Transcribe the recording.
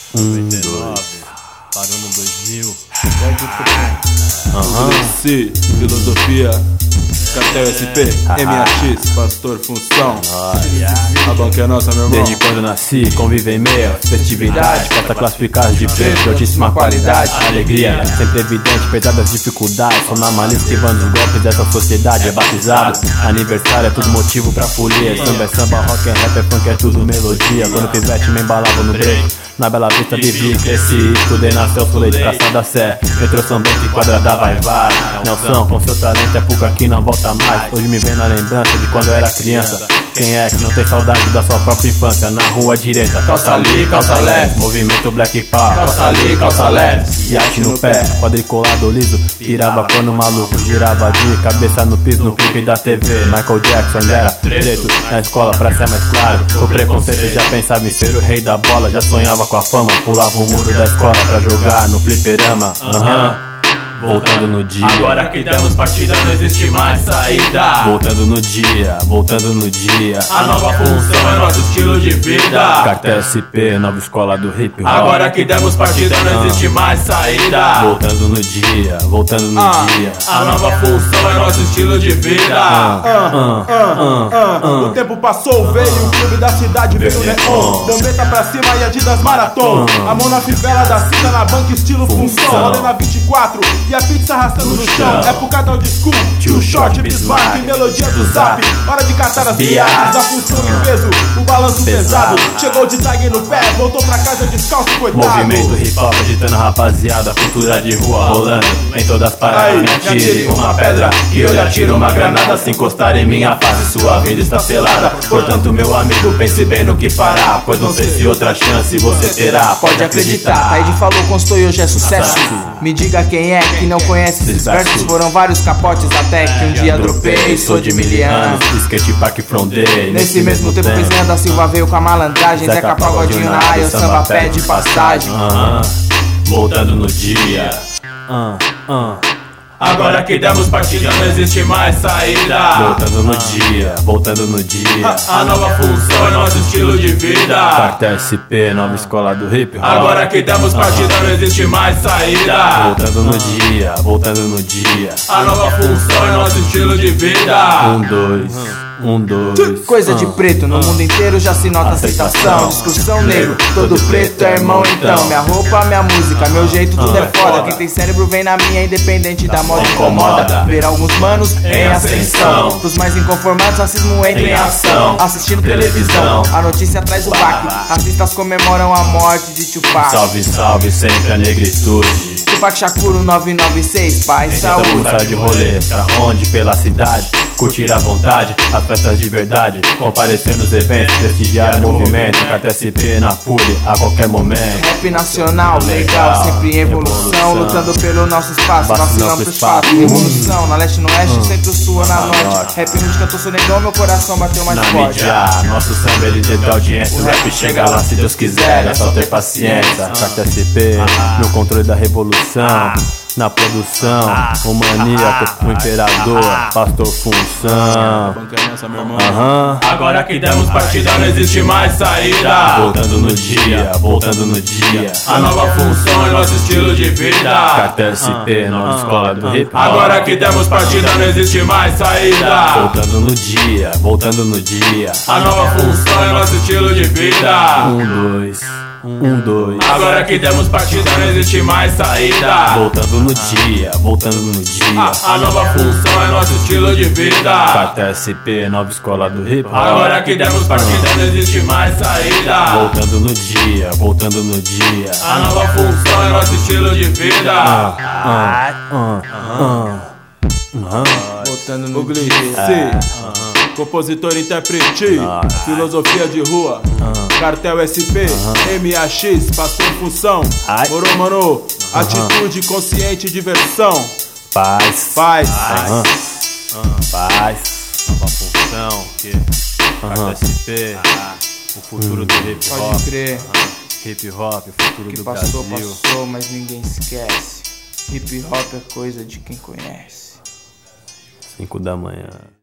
99, parou no 2000. C, filosofia, Cartel SP, MAX, Pastor Função. A banca é nossa, meu irmão. Desde quando nasci, convive em meio festividade, festa classificada de preço de altíssima qualidade. Alegria sempre evidente, apesar das dificuldades. Sou na malícia esquivando os golpes dessa sociedade. É batizado, aniversário é tudo motivo pra folia. Samba é samba, rock é rap, é funk, é tudo melodia. Quando pivete me embalava no break, na Bela Vista vivi, cresci, estudei na Celso Leite, Praça da Sé, metrô São Bento e quadrada vai. Nelson, com seu talento é pouco que não volta mais. Hoje me vem na lembrança de quando eu era criança. Quem é que não tem saudade da sua própria infância? Na rua direita, calça ali, calça leve, movimento Black Power, calça ali, calça leve, iate no pé, quadriculado liso, virava quando o maluco girava de cabeça no piso, no clipe da TV. Michael Jackson era preto na escola pra ser mais claro. O preconceito já pensava em ser o rei da bola, já sonhava com a fama, pulava o muro da escola pra jogar no fliperama. Voltando no dia, agora que demos partida não existe mais saída. Voltando no dia, voltando no dia. A nova função é nosso estilo de vida. Cartel SP, nova escola do hip hop. Agora que demos partida não existe mais saída. Voltando no dia, voltando no dia. A nova função é nosso estilo de vida. O tempo passou, veio o clube da cidade, veio o neon. Bombeta pra cima e Adidas Marathon. A mão na fivela da cinta na banca estilo função. Rolê na 24 e a pizza arrastando no chão. Época da old school, tio short, Bismarck, melodia do zap. Hora de catar as viagens, a função e o peso, o balanço pesado. Chegou de tag no pé, voltou pra casa descalço, coitado. Movimento hip hop agitando a rapaziada, cultura de rua rolando em todas as paradas. Me atire uma pedra que eu lhe atiro uma granada. Se encostar em minha face, sua vida está selada. Portanto, meu amigo, pense bem no que fará, pois não sei se outra chance você terá. Pode acreditar. Taíde falou, constou e hoje é sucesso. Me diga quem é que não conhece esses versos. Foram vários capotes até que um dia dropei. Sou de miliano, skate park frondei. nesse mesmo tempo Vizinha da Silva veio com a malandragem. Zeca Pagodinho na área, o samba pede passagem. Voltando no dia. Agora que demos partida não existe mais saída. Voltando no dia, voltando no dia. A nova função é nosso estilo de vida. Cartel SP, nova escola do hip hop. Agora que demos partida não existe mais saída. Voltando no dia, voltando no dia. A nova função é nosso estilo de vida. 1, 2. Coisa de preto, no mundo inteiro já se nota aceitação. Discussão negro, todo preto é irmão então. Minha roupa, minha música, meu jeito tudo é foda. Quem tem cérebro vem na minha, independente da moda incomoda. Ver alguns manos em ascensão. Pros mais inconformados, racismo entra em ação. Assistindo televisão, a notícia traz o baque. Racistas comemoram a morte de Tupac. Salve, salve, sempre a negritude. Tupac Shakur 996, paz, Saúde. saúde. De rolê, pra onde? Pela cidade. Curtir à vontade, as festas de verdade. Comparecer nos eventos, prestigiar o movimento. Cartel SP na pule, a qualquer momento. Rap nacional, legal, sempre em evolução. Lutando pelo nosso espaço, vacilando pro espaço. Revolução, na leste, no oeste, sempre o sul ou na norte. Rap no cantor, sou negão, meu coração bateu mais Na forte. mídia, nosso samba ele teve audiência. O rap chega lá se Deus quiser, é só ter paciência. Cartel SP, no controle da revolução. Na produção, o maníaco, o imperador, Pastor Função. A banca é nossa, meu irmão. Agora que demos partida não existe mais saída. Voltando no dia, voltando no dia. A nova função é nosso estilo de vida. Cartel SP, nova escola do hip hop. Agora que demos partida não existe mais saída. Voltando no dia, voltando no dia. A nova função é nosso estilo de vida. 1, 2. Agora que demos partida não existe mais saída. Voltando no dia, voltando no dia. A nova função é nosso estilo de vida. Cartel SP, nova escola do hip hop. Agora que demos partida não existe mais saída. Voltando no dia, voltando no dia. A nova função é nosso estilo de vida. Voltando no Ugly dia. C, compositor e intérprete, filosofia de rua, Cartel SP, MAX, Pastor Função. Moro, mano, atitude, consciente, diversão. Paz. Paz. Nova função, Cartel SP, o futuro do hip hop. Pode crer, Hip hop, o futuro que do passou, Brasil. passou, mas ninguém esquece. Hip hop é coisa de quem conhece. 5 da manhã.